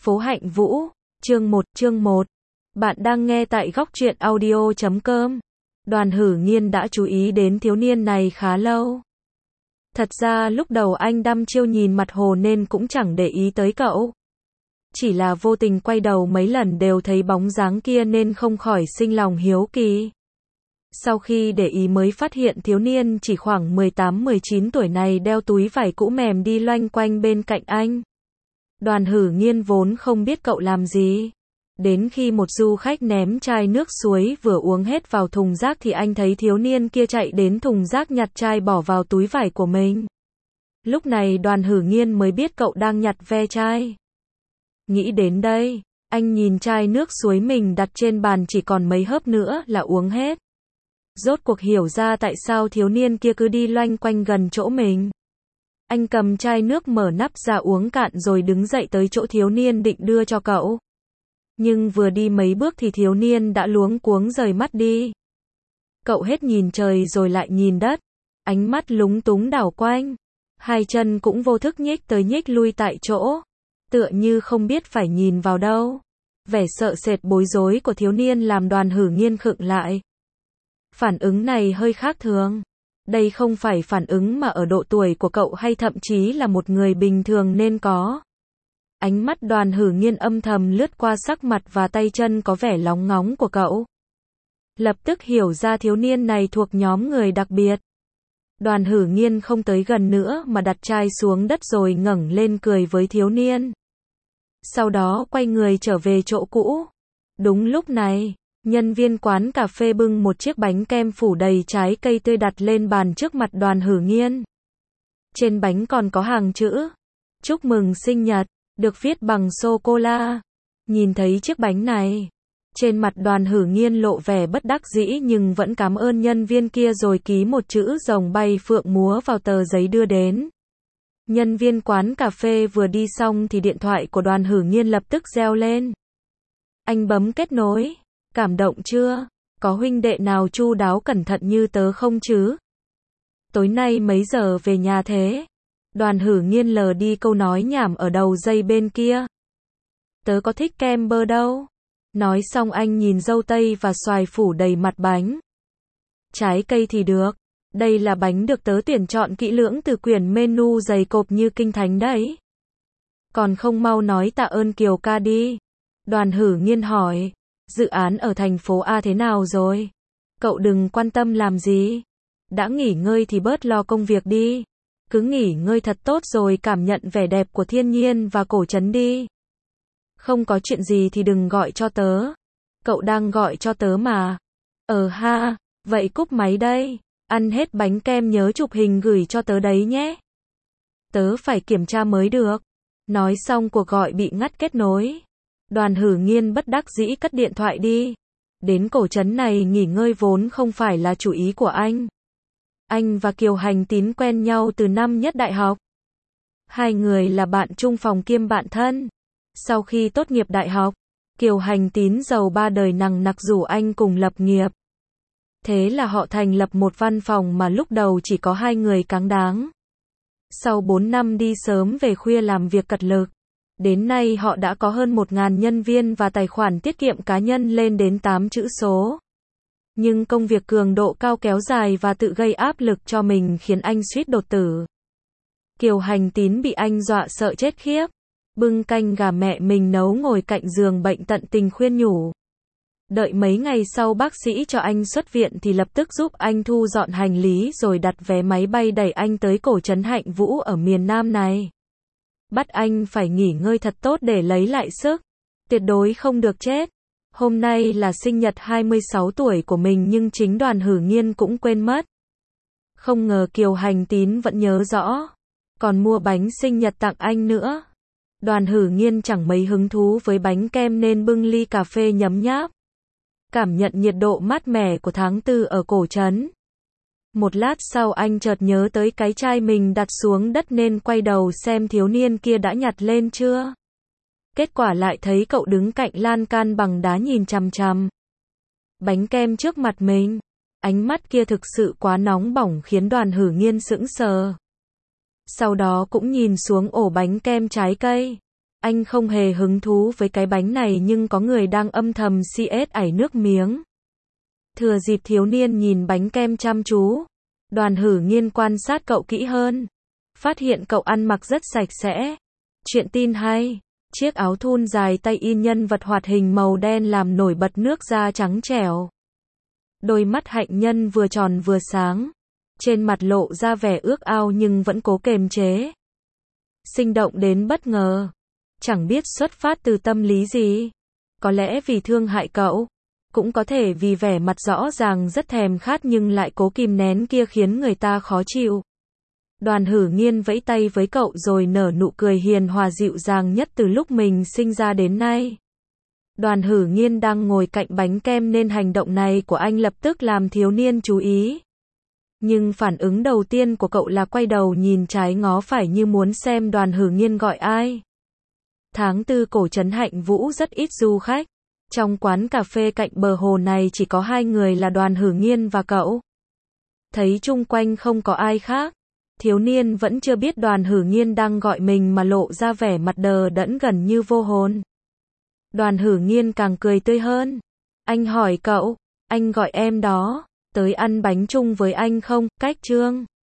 Phố Hạnh Vũ, chương 1. Bạn đang nghe tại góc truyện audio.com. Đoàn Hử Nghiên đã chú ý đến thiếu niên này khá lâu. Thật ra lúc đầu anh đăm chiêu nhìn mặt Hồ nên cũng chẳng để ý tới cậu. Chỉ là vô tình quay đầu mấy lần đều thấy bóng dáng kia nên không khỏi sinh lòng hiếu kỳ. Sau khi để ý mới phát hiện thiếu niên chỉ khoảng 18-19 tuổi này đeo túi vải cũ mềm đi loanh quanh bên cạnh anh. Đoàn Hử Nghiên vốn không biết cậu làm gì. Đến khi một du khách ném chai nước suối vừa uống hết vào thùng rác thì anh thấy thiếu niên kia chạy đến thùng rác nhặt chai bỏ vào túi vải của mình. Lúc này Đoàn Hử Nghiên mới biết cậu đang nhặt ve chai. Nghĩ đến đây, anh nhìn chai nước suối mình đặt trên bàn chỉ còn mấy hớp nữa là uống hết. Rốt cuộc hiểu ra tại sao thiếu niên kia cứ đi loanh quanh gần chỗ mình. Anh cầm chai nước mở nắp ra uống cạn rồi đứng dậy tới chỗ thiếu niên định đưa cho cậu. Nhưng vừa đi mấy bước thì thiếu niên đã luống cuống rời mắt đi. Cậu hết nhìn trời rồi lại nhìn đất. Ánh mắt lúng túng đảo quanh. Hai chân cũng vô thức nhích tới nhích lui tại chỗ. Tựa như không biết phải nhìn vào đâu. Vẻ sợ sệt bối rối của thiếu niên làm Đoàn Hử Nghiên khựng lại. Phản ứng này hơi khác thường. Đây không phải phản ứng mà ở độ tuổi của cậu hay thậm chí là một người bình thường nên có. Ánh mắt Đoàn Hử Nghiên âm thầm lướt qua sắc mặt và tay chân có vẻ lóng ngóng của cậu. Lập tức hiểu ra thiếu niên này thuộc nhóm người đặc biệt. Đoàn Hử Nghiên không tới gần nữa mà đặt chai xuống đất rồi ngẩng lên cười với thiếu niên. Sau đó quay người trở về chỗ cũ. Đúng lúc này, nhân viên quán cà phê bưng một chiếc bánh kem phủ đầy trái cây tươi đặt lên bàn trước mặt Đoàn Hử Nghiên. Trên bánh còn có hàng chữ chúc mừng sinh nhật, được viết bằng sô-cô-la. Nhìn thấy chiếc bánh này, trên mặt Đoàn Hử Nghiên lộ vẻ bất đắc dĩ nhưng vẫn cảm ơn nhân viên kia rồi ký một chữ rồng bay phượng múa vào tờ giấy đưa đến. Nhân viên quán cà phê vừa đi xong thì điện thoại của Đoàn Hử Nghiên lập tức reo lên. Anh bấm kết nối. Cảm động chưa? Có huynh đệ nào chu đáo cẩn thận như tớ không chứ? Tối nay mấy giờ về nhà thế? Đoàn Hử Nghiên lờ đi câu nói nhảm ở đầu dây bên kia. Tớ có thích kem bơ đâu. Nói xong anh nhìn dâu tây và xoài phủ đầy mặt bánh. Trái cây thì được. Đây là bánh được tớ tuyển chọn kỹ lưỡng từ quyển menu dày cộp như kinh thánh đấy. Còn không mau nói tạ ơn Kiều ca đi. Đoàn Hử Nghiên hỏi. Dự án ở thành phố A thế nào rồi? Cậu đừng quan tâm làm gì. Đã nghỉ ngơi thì bớt lo công việc đi. Cứ nghỉ ngơi thật tốt rồi cảm nhận vẻ đẹp của thiên nhiên và cổ trấn đi. Không có chuyện gì thì đừng gọi cho tớ. Cậu đang gọi cho tớ mà. Ha, vậy cúp máy đây. Ăn hết bánh kem nhớ chụp hình gửi cho tớ đấy nhé. Tớ phải kiểm tra mới được. Nói xong cuộc gọi bị ngắt kết nối. Đoàn Hử Nghiên bất đắc dĩ cất điện thoại đi. Đến cổ trấn này nghỉ ngơi vốn không phải là chủ ý của anh. Anh và Kiều Hành Tín quen nhau từ năm nhất đại học. Hai người là bạn chung phòng kiêm bạn thân. Sau khi tốt nghiệp đại học, Kiều Hành Tín giàu ba đời nằng nặc rủ anh cùng lập nghiệp. Thế là họ thành lập một văn phòng mà lúc đầu chỉ có hai người cáng đáng. Sau 4 năm đi sớm về khuya làm việc cật lực, đến nay họ đã có hơn 1.000 nhân viên và tài khoản tiết kiệm cá nhân lên đến 8 chữ số. Nhưng công việc cường độ cao kéo dài và tự gây áp lực cho mình khiến anh suýt đột tử. Kiều Hành Tín bị anh dọa sợ chết khiếp. Bưng canh gà mẹ mình nấu ngồi cạnh giường bệnh tận tình khuyên nhủ. Đợi mấy ngày sau bác sĩ cho anh xuất viện thì lập tức giúp anh thu dọn hành lý rồi đặt vé máy bay đẩy anh tới cổ trấn Hạnh Vũ ở miền Nam này. Bắt anh phải nghỉ ngơi thật tốt để lấy lại sức. Tuyệt đối không được chết. Hôm nay là sinh nhật 26 tuổi của mình nhưng chính Đoàn Hử Nghiên cũng quên mất. Không ngờ Kiều Hành Tín vẫn nhớ rõ. Còn mua bánh sinh nhật tặng anh nữa. Đoàn Hử Nghiên chẳng mấy hứng thú với bánh kem nên bưng ly cà phê nhấm nháp. Cảm nhận nhiệt độ mát mẻ của tháng 4 ở cổ trấn. Một lát sau anh chợt nhớ tới cái chai mình đặt xuống đất nên quay đầu xem thiếu niên kia đã nhặt lên chưa. Kết quả lại thấy cậu đứng cạnh lan can bằng đá nhìn chằm chằm bánh kem trước mặt mình. Ánh mắt kia thực sự quá nóng bỏng khiến Đoàn Hử Nghiên sững sờ. Sau đó cũng nhìn xuống ổ bánh kem trái cây. Anh không hề hứng thú với cái bánh này nhưng có người đang âm thầm CS ảy nước miếng. Thừa dịp thiếu niên nhìn bánh kem chăm chú, Đoàn Hử Nghiên quan sát cậu kỹ hơn. Phát hiện cậu ăn mặc rất sạch sẽ. Chuyện tin hay. Chiếc áo thun dài tay in nhân vật hoạt hình màu đen làm nổi bật nước da trắng trẻo. Đôi mắt hạnh nhân vừa tròn vừa sáng. Trên mặt lộ ra vẻ ước ao nhưng vẫn cố kềm chế. Sinh động đến bất ngờ. Chẳng biết xuất phát từ tâm lý gì. Có lẽ vì thương hại cậu. Cũng có thể vì vẻ mặt rõ ràng rất thèm khát nhưng lại cố kìm nén kia khiến người ta khó chịu. Đoàn Hử Nghiên vẫy tay với cậu rồi nở nụ cười hiền hòa dịu dàng nhất từ lúc mình sinh ra đến nay. Đoàn Hử Nghiên đang ngồi cạnh bánh kem nên hành động này của anh lập tức làm thiếu niên chú ý. Nhưng phản ứng đầu tiên của cậu là quay đầu nhìn trái ngó phải như muốn xem Đoàn Hử Nghiên gọi ai. Tháng 4 cổ trấn Hạnh Vũ rất ít du khách. Trong quán cà phê cạnh bờ hồ này chỉ có hai người là Đoàn Hử Nghiên và cậu. Thấy chung quanh không có ai khác, thiếu niên vẫn chưa biết Đoàn Hử Nghiên đang gọi mình mà lộ ra vẻ mặt đờ đẫn gần như vô hồn. Đoàn Hử Nghiên càng cười tươi hơn. Anh hỏi cậu, anh gọi em đó, tới ăn bánh chung với anh không? Cách Trương.